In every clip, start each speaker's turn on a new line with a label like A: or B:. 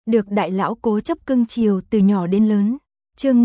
A: được đại lão cố chấp cưng chiều từ nhỏ đến lớn. Chương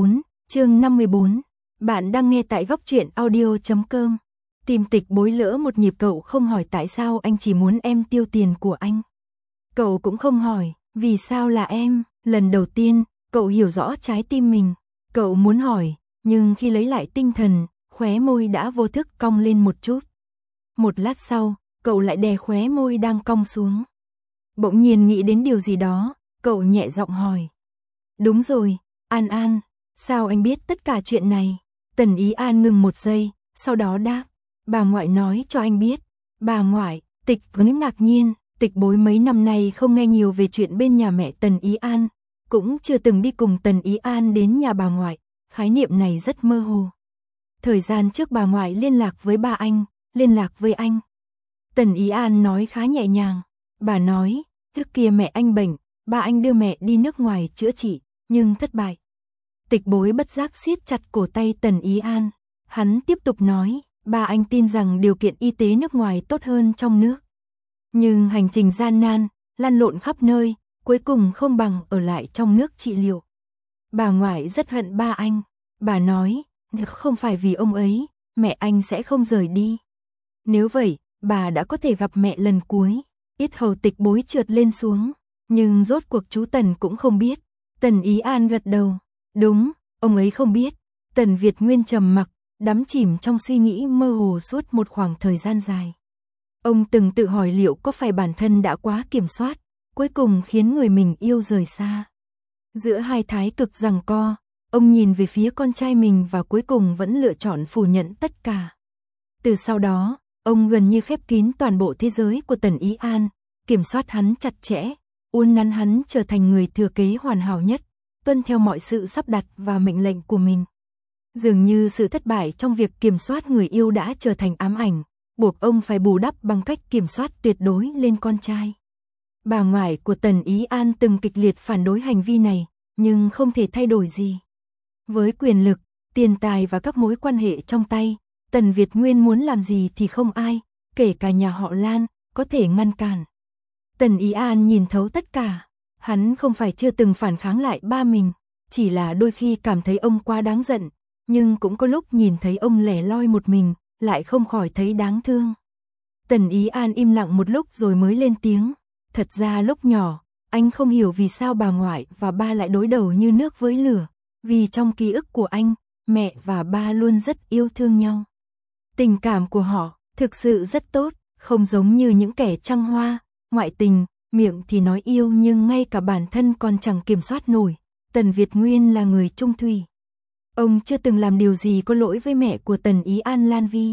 A: 54, bạn đang nghe tại góc truyện audio.com. Tìm Tịch Bối lỡ một nhịp, cậu không hỏi tại sao anh chỉ muốn em tiêu tiền của anh. Cậu cũng không hỏi, vì sao là em, lần đầu tiên, cậu hiểu rõ trái tim mình. Cậu muốn hỏi, nhưng khi lấy lại tinh thần, khóe môi đã vô thức cong lên một chút. Một lát sau, cậu lại đè khóe môi đang cong xuống. Bỗng nhiên nghĩ đến điều gì đó, cậu nhẹ giọng hỏi. Đúng rồi, An, sao anh biết tất cả chuyện này? Tần Ý An ngừng một giây, sau đó đáp. Bà ngoại nói cho anh biết. Bà ngoại, Tịch vẫn ngạc nhiên, Tịch Bối mấy năm nay không nghe nhiều về chuyện bên nhà mẹ Tần Ý An, cũng chưa từng đi cùng Tần Ý An đến nhà bà ngoại, khái niệm này rất mơ hồ. Thời gian trước bà ngoại liên lạc với ba anh, liên lạc với anh. Tần Ý An nói khá nhẹ nhàng, bà nói, trước kia mẹ anh bệnh, ba anh đưa mẹ đi nước ngoài chữa trị, nhưng thất bại. Tịch Bối bất giác siết chặt cổ tay Tần Ý An, hắn tiếp tục nói, ba anh tin rằng điều kiện y tế nước ngoài tốt hơn trong nước. Nhưng hành trình gian nan, lăn lộn khắp nơi, cuối cùng không bằng ở lại trong nước trị liệu. Bà ngoại rất hận ba anh, bà nói, nếu không phải vì ông ấy, mẹ anh sẽ không rời đi. Nếu vậy, bà đã có thể gặp mẹ lần cuối. Yết hầu Tịch Bối trượt lên xuống, nhưng rốt cuộc chú Tần cũng không biết. Tần Ý An gật đầu, đúng, ông ấy không biết. Tần Việt Nguyên trầm mặc, đắm chìm trong suy nghĩ mơ hồ suốt một khoảng thời gian dài. Ông từng tự hỏi liệu có phải bản thân đã quá kiểm soát, cuối cùng khiến người mình yêu rời xa. Giữa hai thái cực giằng co, ông nhìn về phía con trai mình và cuối cùng vẫn lựa chọn phủ nhận tất cả. Từ sau đó, ông gần như khép kín toàn bộ thế giới của Tần Ý An, kiểm soát hắn chặt chẽ, uốn nắn hắn trở thành người thừa kế hoàn hảo nhất, tuân theo mọi sự sắp đặt và mệnh lệnh của mình. Dường như sự thất bại trong việc kiểm soát người yêu đã trở thành ám ảnh, buộc ông phải bù đắp bằng cách kiểm soát tuyệt đối lên con trai. Bà ngoại của Tần Ý An từng kịch liệt phản đối hành vi này, nhưng không thể thay đổi gì. Với quyền lực, tiền tài và các mối quan hệ trong tay, Tần Việt Nguyên muốn làm gì thì không ai, kể cả nhà họ Lan, có thể ngăn cản. Tần Ý An nhìn thấu tất cả, hắn không phải chưa từng phản kháng lại ba mình, chỉ là đôi khi cảm thấy ông quá đáng giận, nhưng cũng có lúc nhìn thấy ông lẻ loi một mình, lại không khỏi thấy đáng thương. Tần Ý An im lặng một lúc rồi mới lên tiếng, thật ra lúc nhỏ, anh không hiểu vì sao bà ngoại và ba lại đối đầu như nước với lửa, vì trong ký ức của anh, mẹ và ba luôn rất yêu thương nhau. Tình cảm của họ thực sự rất tốt, không giống như những kẻ trăng hoa, ngoại tình, miệng thì nói yêu nhưng ngay cả bản thân còn chẳng kiểm soát nổi. Tần Việt Nguyên là người trung thủy. Ông chưa từng làm điều gì có lỗi với mẹ của Tần Ý An, Lan Vi.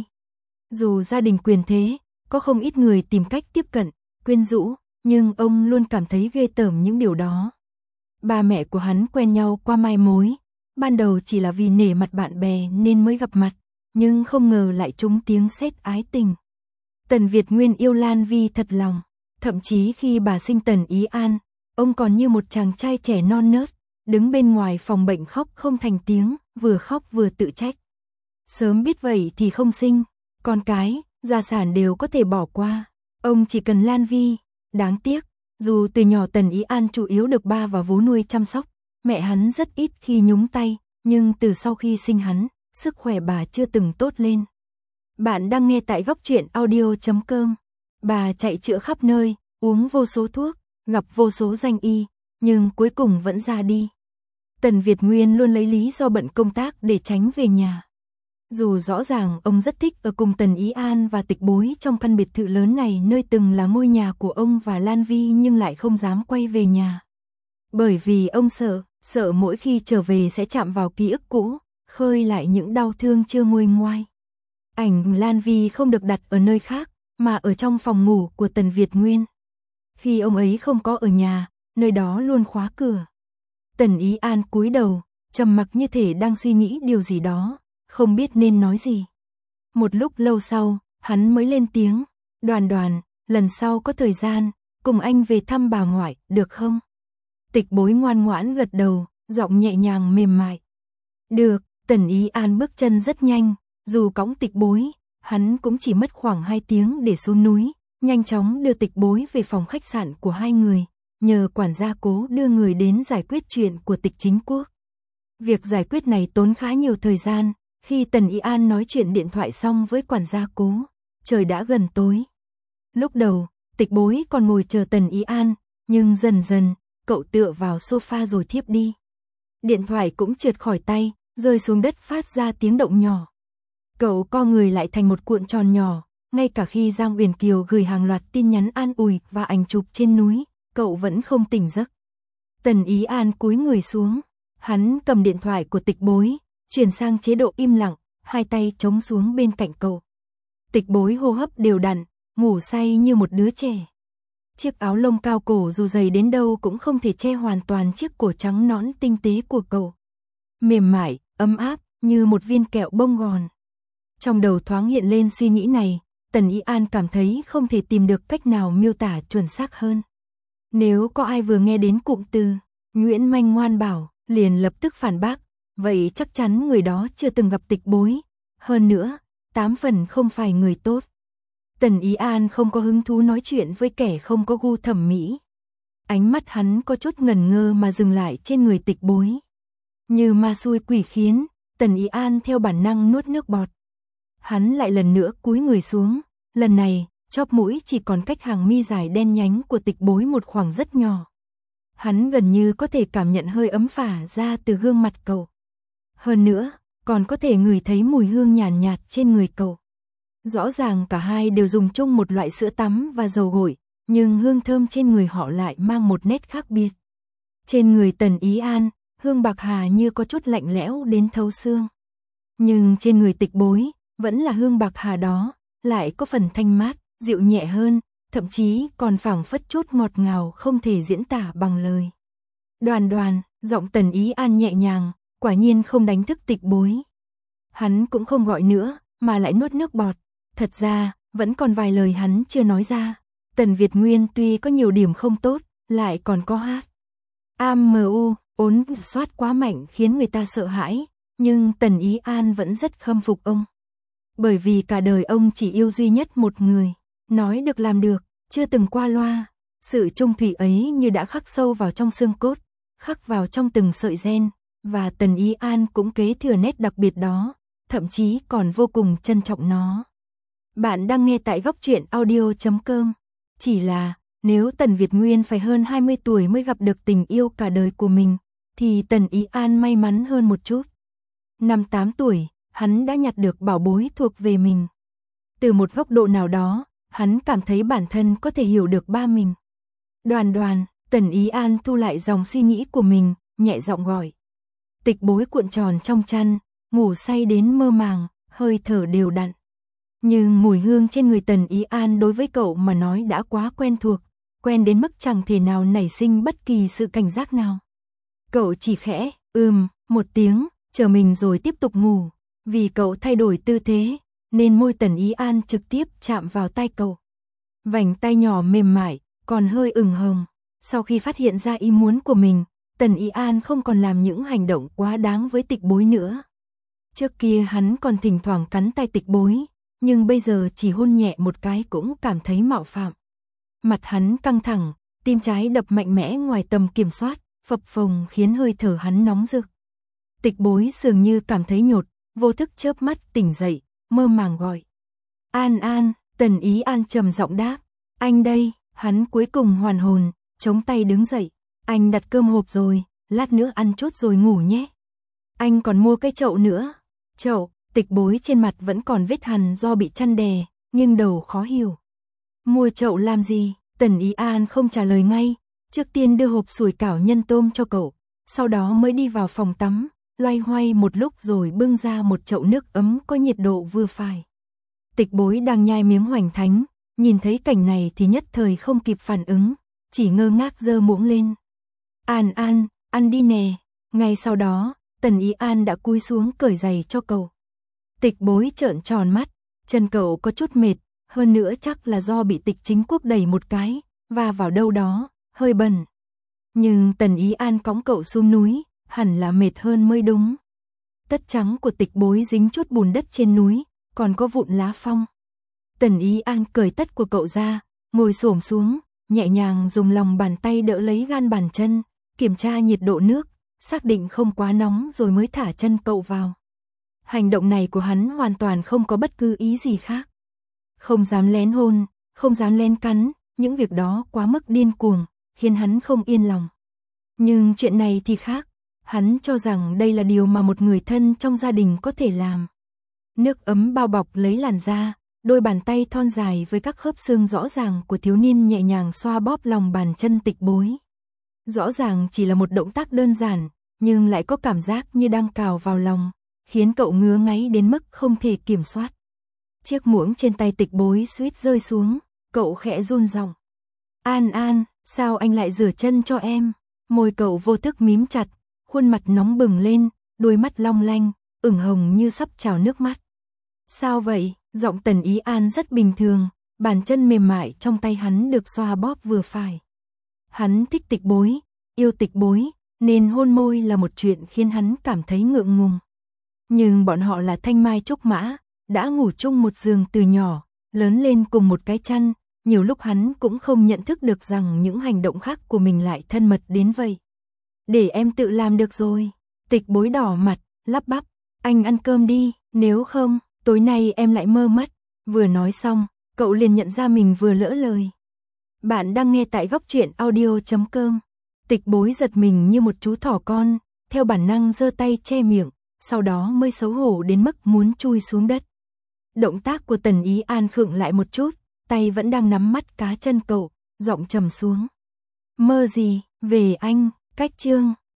A: Dù gia đình quyền thế, có không ít người tìm cách tiếp cận, quyến rũ, nhưng ông luôn cảm thấy ghê tởm những điều đó. Ba mẹ của hắn quen nhau qua mai mối, ban đầu chỉ là vì nể mặt bạn bè nên mới gặp mặt, nhưng không ngờ lại trúng tiếng sét ái tình. Tần Việt Nguyên yêu Lan Vi thật lòng, thậm chí khi bà sinh Tần Ý An, ông còn như một chàng trai trẻ non nớt, đứng bên ngoài phòng bệnh khóc không thành tiếng, vừa khóc vừa tự trách. Sớm biết vậy thì không sinh, con cái, gia sản đều có thể bỏ qua, ông chỉ cần Lan Vi. Đáng tiếc, dù từ nhỏ Tần Ý An chủ yếu được ba và vú nuôi chăm sóc, mẹ hắn rất ít khi nhúng tay, nhưng từ sau khi sinh hắn, sức khỏe bà chưa từng tốt lên. Bạn đang nghe tại góc truyện audio.com. Bà chạy chữa khắp nơi, uống vô số thuốc, gặp vô số danh y, nhưng cuối cùng vẫn ra đi. Tần Việt Nguyên luôn lấy lý do bận công tác để tránh về nhà. Dù rõ ràng ông rất thích ở cùng Tần Ý An và Tịch Bối trong căn biệt thự lớn này nơi từng là ngôi nhà của ông và Lan Vi, nhưng lại không dám quay về nhà. Bởi vì ông sợ mỗi khi trở về sẽ chạm vào ký ức cũ, khơi lại những đau thương chưa nguôi ngoai. Ảnh Lan Vi không được đặt ở nơi khác, mà ở trong phòng ngủ của Tần Việt Nguyên. Khi ông ấy không có ở nhà, nơi đó luôn khóa cửa. Tần Ý An cúi đầu, trầm mặc như thể đang suy nghĩ điều gì đó, không biết nên nói gì. Một lúc lâu sau, hắn mới lên tiếng, Đoàn, lần sau có thời gian, cùng anh về thăm bà ngoại, được không? Tịch Bối ngoan ngoãn gật đầu, giọng nhẹ nhàng mềm mại. Được, Tần Ý An bước chân rất nhanh, dù cõng Tịch Bối, hắn cũng chỉ mất khoảng 2 tiếng để xuống núi, nhanh chóng đưa Tịch Bối về phòng khách sạn của hai người, nhờ quản gia Cố đưa người đến giải quyết chuyện của Tịch Chính Quốc. Việc giải quyết này tốn khá nhiều thời gian, khi Tần Ý An nói chuyện điện thoại xong với quản gia Cố, trời đã gần tối. Lúc đầu, Tịch Bối còn ngồi chờ Tần Ý An, nhưng dần dần, cậu tựa vào sofa rồi thiếp đi. Điện thoại cũng trượt khỏi tay, rơi xuống đất phát ra tiếng động nhỏ. Cậu co người lại thành một cuộn tròn nhỏ, ngay cả khi Giang Uyển Kiều gửi hàng loạt tin nhắn an ủi và ảnh chụp trên núi, cậu vẫn không tỉnh giấc. Tần Ý An cúi người xuống, hắn cầm điện thoại của Tịch Bối, chuyển sang chế độ im lặng, hai tay chống xuống bên cạnh cậu. Tịch Bối hô hấp đều đặn, ngủ say như một đứa trẻ. Chiếc áo lông cao cổ dù dày đến đâu cũng không thể che hoàn toàn chiếc cổ trắng nõn tinh tế của cậu. Mềm mại, ấm áp, như một viên kẹo bông gòn. Trong đầu thoáng hiện lên suy nghĩ này, Tần Ý An cảm thấy không thể tìm được cách nào miêu tả chuẩn xác hơn. Nếu có ai vừa nghe đến cụm từ Nguyễn Manh Ngoan Bảo, liền lập tức phản bác, vậy chắc chắn người đó chưa từng gặp Tịch Bối. Hơn nữa, 8 phần không phải người tốt. Tần Ý An không có hứng thú nói chuyện với kẻ không có gu thẩm mỹ. Ánh mắt hắn có chút ngần ngơ mà dừng lại trên người Tịch Bối. Như ma xui quỷ khiến, Tần Ý An theo bản năng nuốt nước bọt. Hắn lại lần nữa cúi người xuống, lần này, chóp mũi chỉ còn cách hàng mi dài đen nhánh của Tịch Bối một khoảng rất nhỏ. Hắn gần như có thể cảm nhận hơi ấm phả ra từ gương mặt cậu. Hơn nữa, còn có thể ngửi thấy mùi hương nhàn nhạt trên người cậu. Rõ ràng cả hai đều dùng chung một loại sữa tắm và dầu gội, nhưng hương thơm trên người họ lại mang một nét khác biệt. Trên người Tần Ý An, hương bạc hà như có chút lạnh lẽo đến thấu xương. Nhưng trên người Tịch Bối, vẫn là hương bạc hà đó, lại có phần thanh mát, dịu nhẹ hơn, thậm chí còn phảng phất chút ngọt ngào không thể diễn tả bằng lời. Đoàn Đoàn, giọng Tần Ý An nhẹ nhàng, quả nhiên không đánh thức Tịch Bối. Hắn cũng không gọi nữa, mà lại nuốt nước bọt. Thật ra, vẫn còn vài lời hắn chưa nói ra. Tần Việt Nguyên tuy có nhiều điểm không tốt, lại còn có hát. AMU, ốn soát quá mạnh khiến người ta sợ hãi, nhưng Tần Ý An vẫn rất khâm phục ông. Bởi vì cả đời ông chỉ yêu duy nhất một người, nói được làm được, chưa từng qua loa. Sự trung thủy ấy như đã khắc sâu vào trong xương cốt, khắc vào trong từng sợi gen, và Tần Ý An cũng kế thừa nét đặc biệt đó, thậm chí còn vô cùng trân trọng nó. Bạn đang nghe tại góc truyện audio.com. Chỉ là, nếu Tần Việt Nguyên phải hơn 20 tuổi mới gặp được tình yêu cả đời của mình, thì Tần Ý An may mắn hơn một chút. Năm 8 tuổi, hắn đã nhặt được bảo bối thuộc về mình. Từ một góc độ nào đó, hắn cảm thấy bản thân có thể hiểu được ba mình. Đoàn Đoàn, Tần Ý An thu lại dòng suy nghĩ của mình, nhẹ giọng gọi. Tịch Bối cuộn tròn trong chăn, ngủ say đến mơ màng, hơi thở đều đặn. Nhưng mùi hương trên người Tần Ý An đối với cậu mà nói đã quá quen thuộc, quen đến mức chẳng thể nào nảy sinh bất kỳ sự cảnh giác nào. Cậu chỉ khẽ, một tiếng, chờ mình rồi tiếp tục ngủ. Vì cậu thay đổi tư thế, nên môi Tần Ý An trực tiếp chạm vào tay cậu. Vành tay nhỏ mềm mại, còn hơi ửng hồng. Sau khi phát hiện ra ý muốn của mình, Tần Ý An không còn làm những hành động quá đáng với Tịch Bối nữa. Trước kia hắn còn thỉnh thoảng cắn tay Tịch Bối, nhưng bây giờ chỉ hôn nhẹ một cái cũng cảm thấy mạo phạm. Mặt hắn căng thẳng, tim trái đập mạnh mẽ ngoài tầm kiểm soát, phập phồng khiến hơi thở hắn nóng rực. Tịch Bối dường như cảm thấy nhột, vô thức chớp mắt tỉnh dậy, mơ màng gọi. An An, Tần Ý An trầm giọng đáp. Anh đây, hắn cuối cùng hoàn hồn, chống tay đứng dậy. Anh đặt cơm hộp rồi, lát nữa ăn chút rồi ngủ nhé. Anh còn mua cái chậu nữa. Chậu, Tịch Bối trên mặt vẫn còn vết hằn do bị chăn đè, nhưng đầu khó hiểu. Mua chậu làm gì? Tần Ý An không trả lời ngay, trước tiên đưa hộp sủi cảo nhân tôm cho cậu, sau đó mới đi vào phòng tắm, loay hoay một lúc rồi bưng ra một chậu nước ấm có nhiệt độ vừa phải. Tịch Bối đang nhai miếng hoành thánh, nhìn thấy cảnh này thì nhất thời không kịp phản ứng, chỉ ngơ ngác giơ muỗng lên. An An, ăn đi nè. Ngay sau đó, Tần Ý An đã cúi xuống cởi giày cho cậu. Tịch Bối trợn tròn mắt, chân cậu có chút mệt, hơn nữa chắc là do bị Tịch Chính Quốc đẩy một cái, và vào đâu đó, hơi bẩn. Nhưng Tần Ý An cõng cậu xuống núi, hẳn là mệt hơn mới đúng. Tất trắng của Tịch Bối dính chút bùn đất trên núi, còn có vụn lá phong. Tần Ý An cởi tất của cậu ra, ngồi xổm xuống, nhẹ nhàng dùng lòng bàn tay đỡ lấy gan bàn chân, kiểm tra nhiệt độ nước, xác định không quá nóng rồi mới thả chân cậu vào. Hành động này của hắn hoàn toàn không có bất cứ ý gì khác. Không dám lén hôn, không dám lén cắn, những việc đó quá mức điên cuồng, khiến hắn không yên lòng. Nhưng chuyện này thì khác, hắn cho rằng đây là điều mà một người thân trong gia đình có thể làm. Nước ấm bao bọc lấy làn da, đôi bàn tay thon dài với các khớp xương rõ ràng của thiếu niên nhẹ nhàng xoa bóp lòng bàn chân Tịch Bối. Rõ ràng chỉ là một động tác đơn giản, nhưng lại có cảm giác như đang cào vào lòng, khiến cậu ngứa ngáy đến mức không thể kiểm soát. Chiếc muỗng trên tay Tịch Bối suýt rơi xuống, cậu khẽ run giọng. An, sao anh lại rửa chân cho em? Môi cậu vô thức mím chặt, khuôn mặt nóng bừng lên, đôi mắt long lanh, ửng hồng như sắp trào nước mắt. Sao vậy? Giọng Tần Ý An rất bình thường, bàn chân mềm mại trong tay hắn được xoa bóp vừa phải. Hắn thích Tịch Bối, yêu Tịch Bối, nên hôn môi là một chuyện khiến hắn cảm thấy ngượng ngùng. Nhưng bọn họ là thanh mai trúc mã, đã ngủ chung một giường từ nhỏ, lớn lên cùng một cái chăn, nhiều lúc hắn cũng không nhận thức được rằng những hành động khác của mình lại thân mật đến vậy. Để em tự làm được rồi. Tịch Bối đỏ mặt, lắp bắp, anh ăn cơm đi, nếu không, tối nay em lại mơ mất. Vừa nói xong, cậu liền nhận ra mình vừa lỡ lời. Bạn đang nghe tại góc truyện audio.com. Tịch Bối giật mình như một chú thỏ con, theo bản năng giơ tay che miệng, sau đó mới xấu hổ đến mức muốn chui xuống đất. Động tác của Tần Ý An khựng lại một chút, tay vẫn đang nắm mắt cá chân cậu, giọng trầm xuống. Mơ gì, về anh, cách chương.